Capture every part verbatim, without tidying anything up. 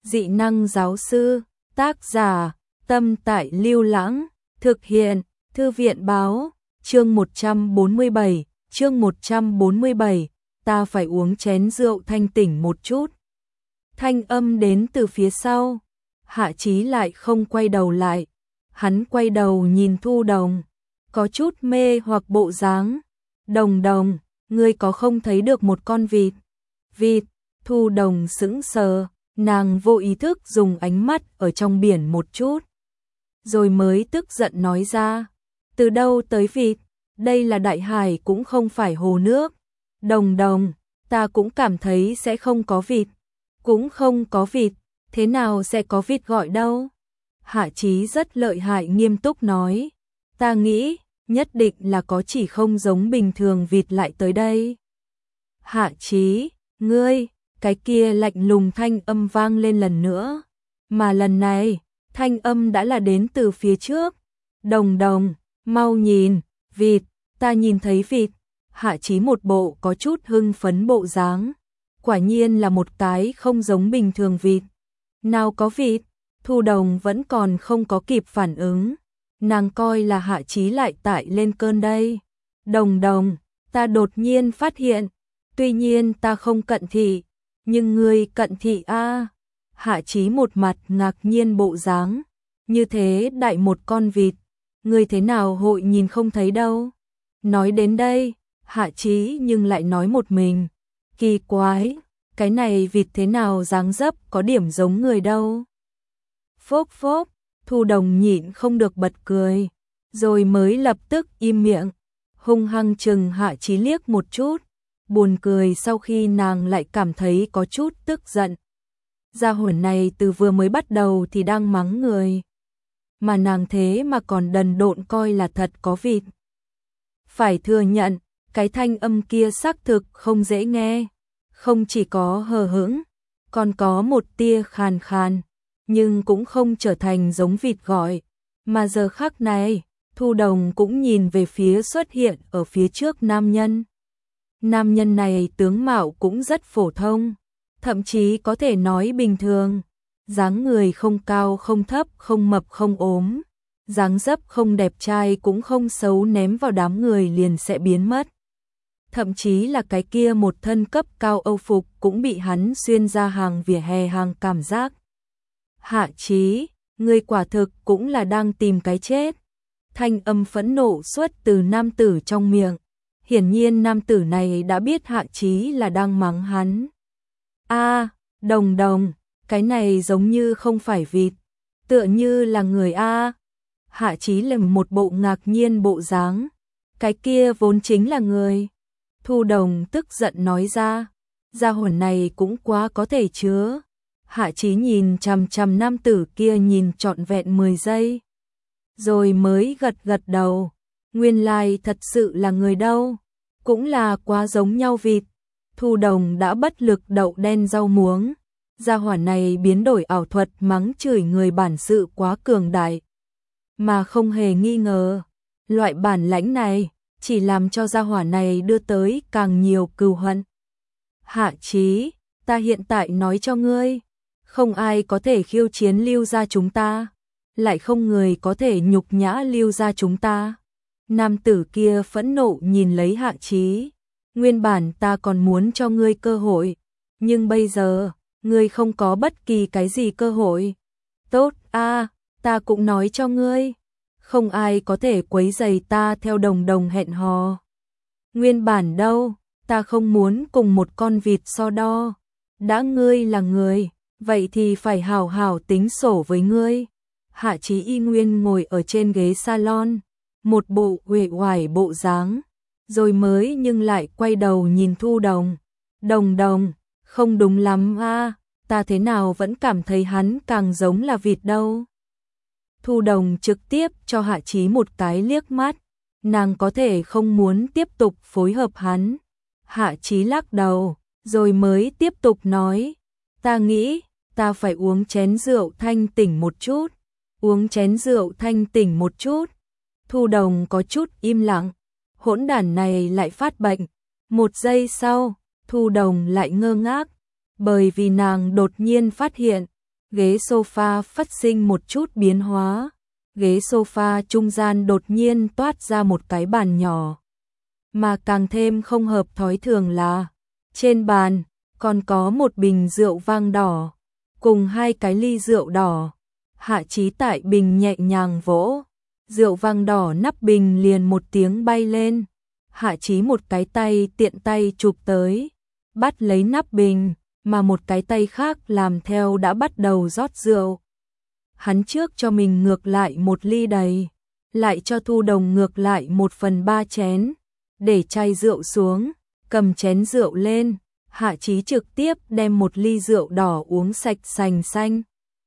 Dị năng giáo sư, tác giả, Tâm Tại Lưu Lãng, thực hiện, Thư viện báo, chương một trăm bốn mươi bảy, chương một trăm bốn mươi bảy, ta phải uống chén rượu thanh tỉnh một chút. Thanh âm đến từ phía sau, Hạ Chí lại không quay đầu lại, hắn quay đầu nhìn Thu Đồng, có chút mê hoặc bộ dáng. Đồng Đồng, ngươi có không thấy được một con vịt? Vịt, Thu Đồng sững sờ, nàng vô ý thức dùng ánh mắt ở trong biển một chút. Rồi mới tức giận nói ra, từ đâu tới vịt, đây là đại hải cũng không phải hồ nước. Đồng Đồng, ta cũng cảm thấy sẽ không có vịt, cũng không có vịt, thế nào sẽ có vịt gọi đâu? Hạ Chí rất lợi hại nghiêm túc nói, ta nghĩ, nhất định là có chỉ không giống bình thường vịt lại tới đây. Hạ Chí, ngươi, cái kia lạnh lùng thanh âm vang lên lần nữa, mà lần này, thanh âm đã là đến từ phía trước. Đồng Đồng, mau nhìn, vịt, ta nhìn thấy vịt. Hạ Chí một bộ có chút hưng phấn bộ dáng, quả nhiên là một cái không giống bình thường vịt. Nào có vịt, Thu Đồng vẫn còn không có kịp phản ứng, nàng coi là Hạ Chí lại tại lên cơn đây. Đồng Đồng, ta đột nhiên phát hiện, tuy nhiên ta không cận thị, nhưng ngươi cận thị a. Hạ Chí một mặt ngạc nhiên bộ dáng, như thế đại một con vịt, ngươi thế nào hội nhìn không thấy đâu. Nói đến đây, Hạ Chí nhưng lại nói một mình, kỳ quái, cái này vịt thế nào dáng dấp có điểm giống người đâu. Phốc phốc, Thu Đồng nhịn không được bật cười, rồi mới lập tức im miệng, hung hăng chừng Hạ Chí liếc một chút, buồn cười sau khi nàng lại cảm thấy có chút tức giận. Gia hỏa này từ vừa mới bắt đầu thì đang mắng người, mà nàng thế mà còn đần độn coi là thật có vịt. Phải thừa nhận, cái thanh âm kia xác thực không dễ nghe, không chỉ có hờ hững, còn có một tia khàn khàn, nhưng cũng không trở thành giống vịt gọi. Mà giờ khắc này, Thu Đồng cũng nhìn về phía xuất hiện ở phía trước nam nhân. Nam nhân này tướng mạo cũng rất phổ thông, thậm chí có thể nói bình thường, dáng người không cao không thấp không mập không ốm, dáng dấp không đẹp trai cũng không xấu, ném vào đám người liền sẽ biến mất. Thậm chí là cái kia một thân cấp cao Âu phục cũng bị hắn xuyên ra hàng vỉa hè hàng cảm giác. Hạ Chí, ngươi quả thực cũng là đang tìm cái chết. Thanh âm phẫn nộ xuất từ nam tử trong miệng. Hiển nhiên nam tử này đã biết Hạ Chí là đang mắng hắn. A, Đồng Đồng, cái này giống như không phải vịt, tựa như là người a. Hạ Chí làm một bộ ngạc nhiên bộ dáng, cái kia vốn chính là người. Thu Đồng tức giận nói ra, gia hỏa này cũng quá có thể chứa. Hạ Chí nhìn chằm chằm nam tử kia nhìn trọn vẹn mười giây, rồi mới gật gật đầu, nguyên lai thật sự là người đâu, cũng là quá giống nhau vịt. Thu Đồng đã bất lực đậu đen rau muống, gia hỏa này biến đổi ảo thuật mắng chửi người bản sự quá cường đại, mà không hề nghi ngờ, loại bản lãnh này chỉ làm cho gia hỏa này đưa tới càng nhiều cừu hận. Hạ Chí, ta hiện tại nói cho ngươi, không ai có thể khiêu chiến Lưu gia chúng ta, lại không người có thể nhục nhã Lưu gia chúng ta. Nam tử kia phẫn nộ nhìn lấy Hạ Chí, nguyên bản ta còn muốn cho ngươi cơ hội, nhưng bây giờ, ngươi không có bất kỳ cái gì cơ hội. Tốt a, ta cũng nói cho ngươi, không ai có thể quấy rầy ta theo Đồng Đồng hẹn hò. Nguyên bản đâu, ta không muốn cùng một con vịt so đo, đã ngươi là người, vậy thì phải hảo hảo tính sổ với ngươi. Hạ Chí y nguyên ngồi ở trên ghế salon, một bộ uể oải bộ dáng, rồi mới nhưng lại quay đầu nhìn Thu Đồng. Đồng Đồng, không đúng lắm a, ta thế nào vẫn cảm thấy hắn càng giống là vịt đâu. Thu Đồng trực tiếp cho Hạ Chí một cái liếc mắt, nàng có thể không muốn tiếp tục phối hợp hắn. Hạ Chí lắc đầu, rồi mới tiếp tục nói, ta nghĩ, ta phải uống chén rượu thanh tỉnh một chút, uống chén rượu thanh tỉnh một chút. Thu Đồng có chút im lặng, hỗn đản này lại phát bệnh. Một giây sau, Thu Đồng lại ngơ ngác, bởi vì nàng đột nhiên phát hiện, ghế sofa phát sinh một chút biến hóa. Ghế sofa trung gian đột nhiên toát ra một cái bàn nhỏ. Mà càng thêm không hợp thói thường là, trên bàn còn có một bình rượu vang đỏ, cùng hai cái ly rượu đỏ. Hạ Chí tại bình nhẹ nhàng vỗ, rượu vang đỏ nắp bình liền một tiếng bay lên. Hạ Chí một cái tay tiện tay chụp tới, bắt lấy nắp bình, mà một cái tay khác làm theo đã bắt đầu rót rượu. Hắn trước cho mình ngược lại một ly đầy, lại cho Thu Đồng ngược lại một phần ba chén, để chai rượu xuống, cầm chén rượu lên. Hạ Chí trực tiếp đem một ly rượu đỏ uống sạch sành xanh,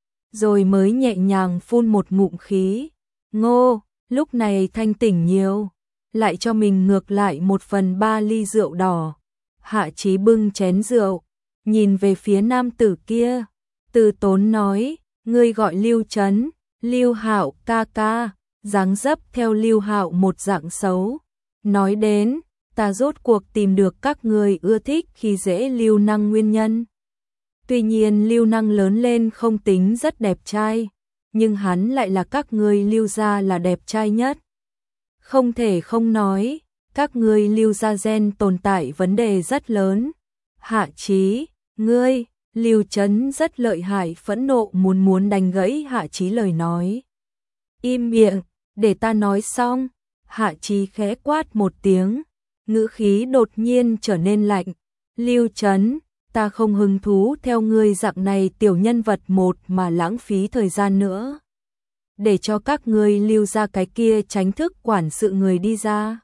rồi mới nhẹ nhàng phun một ngụm khí. Ngô, lúc này thanh tỉnh nhiều, lại cho mình ngược lại một phần ba ly rượu đỏ. Hạ Chí bưng chén rượu, nhìn về phía nam tử kia, từ tốn nói, ngươi gọi Lưu Chấn, Lưu Hạo ca ca, dáng dấp theo Lưu Hạo một dạng xấu. Nói đến, ta rốt cuộc tìm được các người ưa thích khi dễ Lưu Năng nguyên nhân. Tuy nhiên Lưu Năng lớn lên không tính rất đẹp trai, nhưng hắn lại là các ngươi Lưu gia là đẹp trai nhất. Không thể không nói, các ngươi Lưu gia gen tồn tại vấn đề rất lớn. Hạ Chí, ngươi, Lưu Chấn rất lợi hại, phẫn nộ muốn muốn đánh gãy Hạ Chí lời nói. Im miệng, để ta nói xong. Hạ Chí khẽ quát một tiếng, ngữ khí đột nhiên trở nên lạnh. Lưu Chấn, ta không hứng thú theo ngươi dạng này tiểu nhân vật một mà lãng phí thời gian nữa. Để cho các ngươi Lưu ra cái kia tránh thức quản sự người đi ra.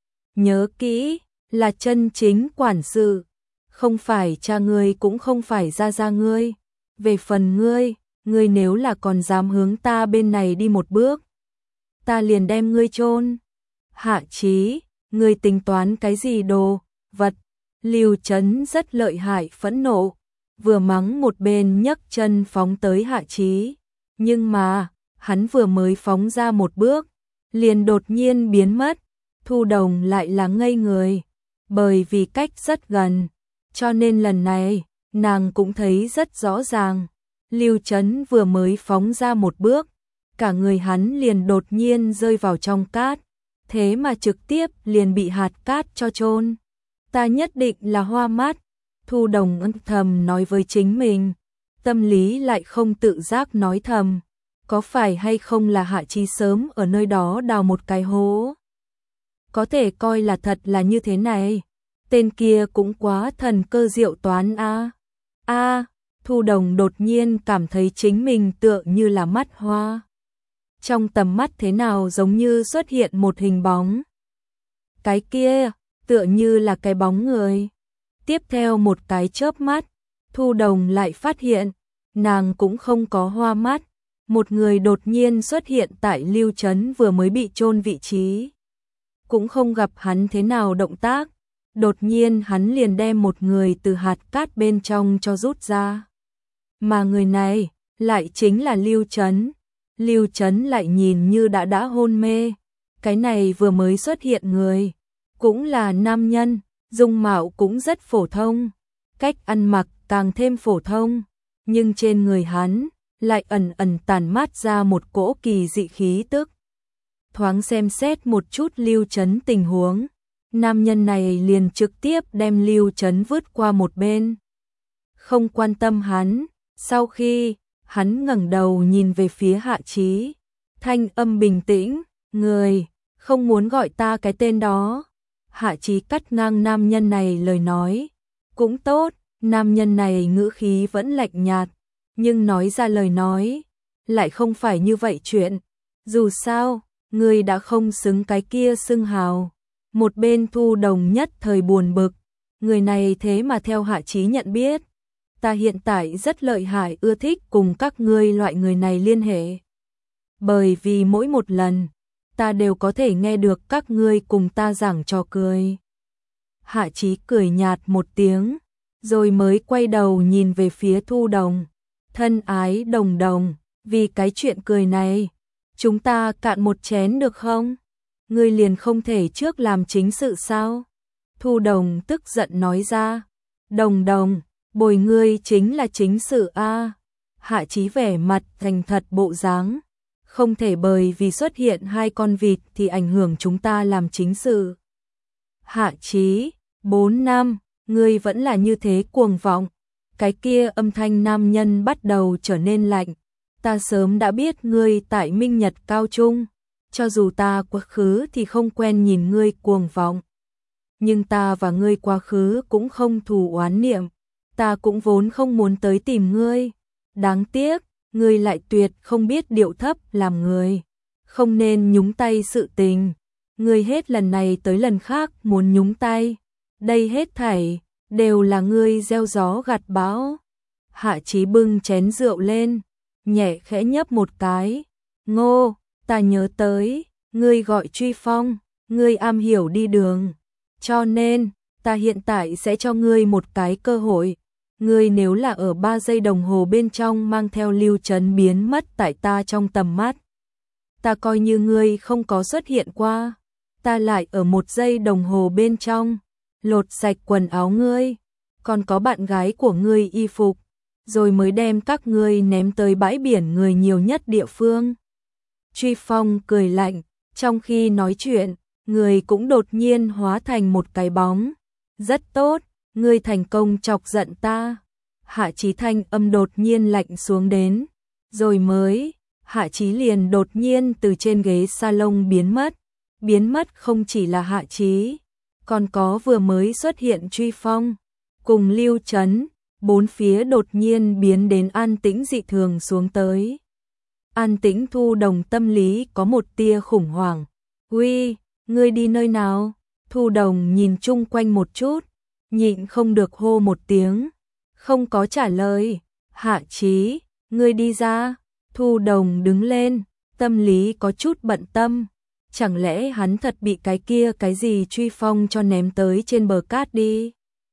Nhớ kỹ, là chân chính quản sự, không phải cha ngươi cũng không phải gia gia ngươi. Về phần ngươi, ngươi nếu là còn dám hướng ta bên này đi một bước, ta liền đem ngươi chôn. Hạ Chí, ngươi tính toán cái gì đồ vật? Lưu Chấn rất lợi hại, phẫn nộ, vừa mắng một bên nhấc chân phóng tới Hạ Chí. Nhưng mà, hắn vừa mới phóng ra một bước, liền đột nhiên biến mất. Thu Đồng lại là ngây người, bởi vì cách rất gần, cho nên lần này, nàng cũng thấy rất rõ ràng. Lưu Chấn vừa mới phóng ra một bước, cả người hắn liền đột nhiên rơi vào trong cát, thế mà trực tiếp liền bị hạt cát cho chôn. Ta nhất định là hoa mắt, Thu Đồng âm thầm nói với chính mình, tâm lý lại không tự giác nói thầm, có phải hay không là Hạ Chí sớm ở nơi đó đào một cái hố. Có thể coi là thật là như thế này, tên kia cũng quá thần cơ diệu toán a. A, Thu Đồng đột nhiên cảm thấy chính mình tựa như là mắt hoa. Trong tầm mắt thế nào giống như xuất hiện một hình bóng. Cái kia, tựa như là cái bóng người. Tiếp theo một cái chớp mắt, Thu Đồng lại phát hiện, nàng cũng không có hoa mắt. Một người đột nhiên xuất hiện tại Lưu Chấn vừa mới bị chôn vị trí. Cũng không gặp hắn thế nào động tác, đột nhiên hắn liền đem một người từ hạt cát bên trong cho rút ra. Mà người này, lại chính là Lưu Chấn. Lưu Chấn lại nhìn như đã đã hôn mê. Cái này vừa mới xuất hiện người, cũng là nam nhân, dung mạo cũng rất phổ thông, cách ăn mặc càng thêm phổ thông, nhưng trên người hắn lại ẩn ẩn tản mát ra một cỗ kỳ dị khí tức. Thoáng xem xét một chút Lưu Chấn tình huống, nam nhân này liền trực tiếp đem Lưu Chấn vứt qua một bên, không quan tâm hắn. Sau khi hắn ngẩng đầu nhìn về phía Hạ Chí, thanh âm bình tĩnh, người, không muốn gọi ta cái tên đó. Hạ Chí cắt ngang nam nhân này lời nói, cũng tốt, nam nhân này ngữ khí vẫn lạnh nhạt, nhưng nói ra lời nói, lại không phải như vậy chuyện. Dù sao, người đã không xứng cái kia xưng hào. Một bên Thu Đồng nhất thời buồn bực, người này thế mà theo Hạ Chí nhận biết. Ta hiện tại rất lợi hại, ưa thích cùng các ngươi loại người này liên hệ. Bởi vì mỗi một lần, ta đều có thể nghe được các ngươi cùng ta giảng trò cười. Hạ Chí cười nhạt một tiếng, rồi mới quay đầu nhìn về phía Thu Đồng. Thân ái Đồng Đồng, vì cái chuyện cười này, chúng ta cạn một chén được không? Ngươi liền không thể trước làm chính sự sao? Thu Đồng tức giận nói ra. Đồng Đồng, bồi ngươi chính là chính sự a. Hạ Chí vẻ mặt thành thật bộ dáng. Không thể bởi vì xuất hiện hai con vịt thì ảnh hưởng chúng ta làm chính sự. Hạ Chí, bốn năm, ngươi vẫn là như thế cuồng vọng. Cái kia âm thanh nam nhân bắt đầu trở nên lạnh. Ta sớm đã biết ngươi tại Minh Nhật Cao Trung. Cho dù ta quá khứ thì không quen nhìn ngươi cuồng vọng. Nhưng ta và ngươi quá khứ cũng không thù oán niệm. Ta cũng vốn không muốn tới tìm ngươi. Đáng tiếc, ngươi lại tuyệt không biết điệu thấp làm người. Không nên nhúng tay sự tình. Ngươi hết lần này tới lần khác muốn nhúng tay. Đây hết thảy, đều là ngươi gieo gió gặt bão. Hạ Chí bưng chén rượu lên, nhẹ khẽ nhấp một cái. Ngô, ta nhớ tới, ngươi gọi Truy Phong, ngươi am hiểu đi đường. Cho nên, ta hiện tại sẽ cho ngươi một cái cơ hội. Ngươi nếu là ở ba giây đồng hồ bên trong mang theo Lưu Trấn biến mất tại ta trong tầm mắt. Ta coi như ngươi không có xuất hiện qua. Ta lại ở một giây đồng hồ bên trong, lột sạch quần áo ngươi, còn có bạn gái của ngươi y phục, rồi mới đem các ngươi ném tới bãi biển người nhiều nhất địa phương. Truy Phong cười lạnh, trong khi nói chuyện, người cũng đột nhiên hóa thành một cái bóng. Rất tốt, ngươi thành công chọc giận ta. Hạ Chí thanh âm đột nhiên lạnh xuống đến, rồi mới, Hạ Chí liền đột nhiên từ trên ghế salon biến mất. Biến mất không chỉ là Hạ Chí, còn có vừa mới xuất hiện Truy Phong, cùng Lưu Trấn, bốn phía đột nhiên biến đến an tĩnh dị thường xuống tới. An tĩnh Thu Đồng tâm lý có một tia khủng hoảng. Uy, ngươi đi nơi nào? Thu Đồng nhìn chung quanh một chút, nhịn không được hô một tiếng, không có trả lời. Hạ Chí, ngươi đi ra. Thu Đồng đứng lên, tâm lý có chút bận tâm. Chẳng lẽ hắn thật bị cái kia cái gì Truy Phong cho ném tới trên bờ cát đi?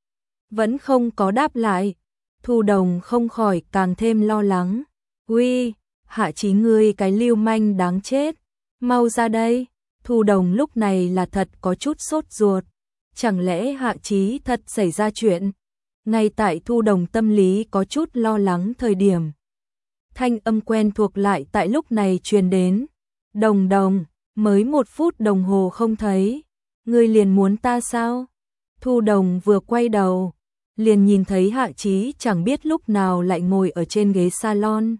Vẫn không có đáp lại. Thu Đồng không khỏi càng thêm lo lắng. Uy, Hạ Chí ngươi cái lưu manh đáng chết. Mau ra đây. Thu Đồng lúc này là thật có chút sốt ruột. Chẳng lẽ Hạ Chí thật xảy ra chuyện? Ngay tại Thu Đồng tâm lý có chút lo lắng thời điểm. Thanh âm quen thuộc lại tại lúc này truyền đến. Đồng Đồng. Mới một phút đồng hồ không thấy, ngươi liền muốn ta sao? Thu Đồng vừa quay đầu, liền nhìn thấy Hạ Chí chẳng biết lúc nào lại ngồi ở trên ghế salon.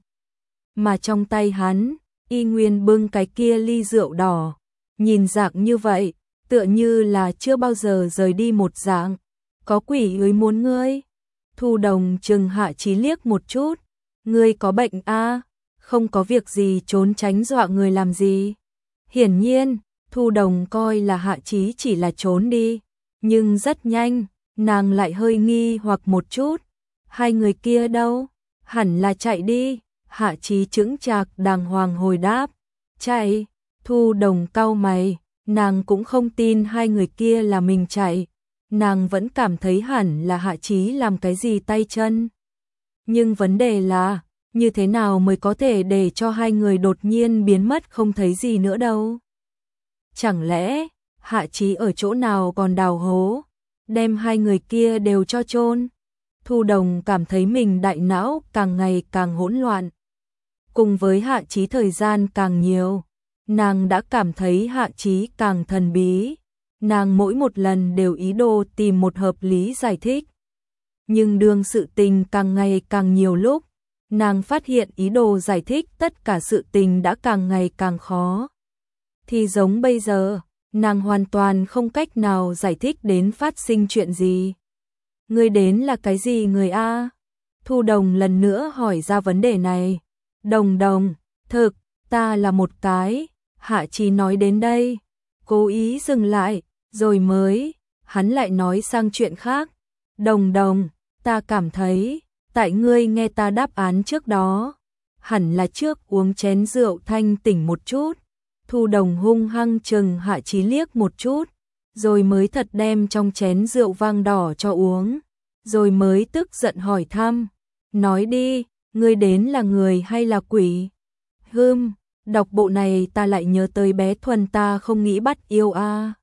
Mà trong tay hắn, y nguyên bưng cái kia ly rượu đỏ, nhìn dạng như vậy, tựa như là chưa bao giờ rời đi một dạng. Có quỷ ơi muốn ngươi? Thu Đồng chừng Hạ Chí liếc một chút, ngươi có bệnh a? Không có việc gì trốn tránh dọa người làm gì? Hiển nhiên, Thu Đồng coi là Hạ Chí chỉ là trốn đi, nhưng rất nhanh, nàng lại hơi nghi hoặc một chút. Hai người kia đâu? Hẳn là chạy đi. Hạ Chí chững chạc đàng hoàng hồi đáp. Chạy? Thu Đồng cau mày, nàng cũng không tin hai người kia là mình chạy. Nàng vẫn cảm thấy hẳn là Hạ Chí làm cái gì tay chân. Nhưng vấn đề là, như thế nào mới có thể để cho hai người đột nhiên biến mất không thấy gì nữa đâu? Chẳng lẽ, Hạ Chí ở chỗ nào còn đào hố, đem hai người kia đều cho chôn? Thu Đồng cảm thấy mình đại não càng ngày càng hỗn loạn. Cùng với Hạ Chí thời gian càng nhiều, nàng đã cảm thấy Hạ Chí càng thần bí. Nàng mỗi một lần đều ý đồ tìm một hợp lý giải thích. Nhưng đương sự tình càng ngày càng nhiều lúc, nàng phát hiện ý đồ giải thích tất cả sự tình đã càng ngày càng khó. Thì giống bây giờ, nàng hoàn toàn không cách nào giải thích đến phát sinh chuyện gì. Ngươi đến là cái gì người a? Thu Đồng lần nữa hỏi ra vấn đề này. Đồng Đồng, thực, ta là một cái. Hạ Chí nói đến đây, cố ý dừng lại, rồi mới, hắn lại nói sang chuyện khác. Đồng Đồng, ta cảm thấy, tại ngươi nghe ta đáp án trước đó, hẳn là trước uống chén rượu thanh tỉnh một chút. Thu Đồng hung hăng chừng Hạ Chí liếc một chút, rồi mới thật đem trong chén rượu vang đỏ cho uống, rồi mới tức giận hỏi thăm, nói đi, ngươi đến là người hay là quỷ? Hừm, đọc bộ này ta lại nhớ tới bé Thuần ta không nghĩ bắt yêu a.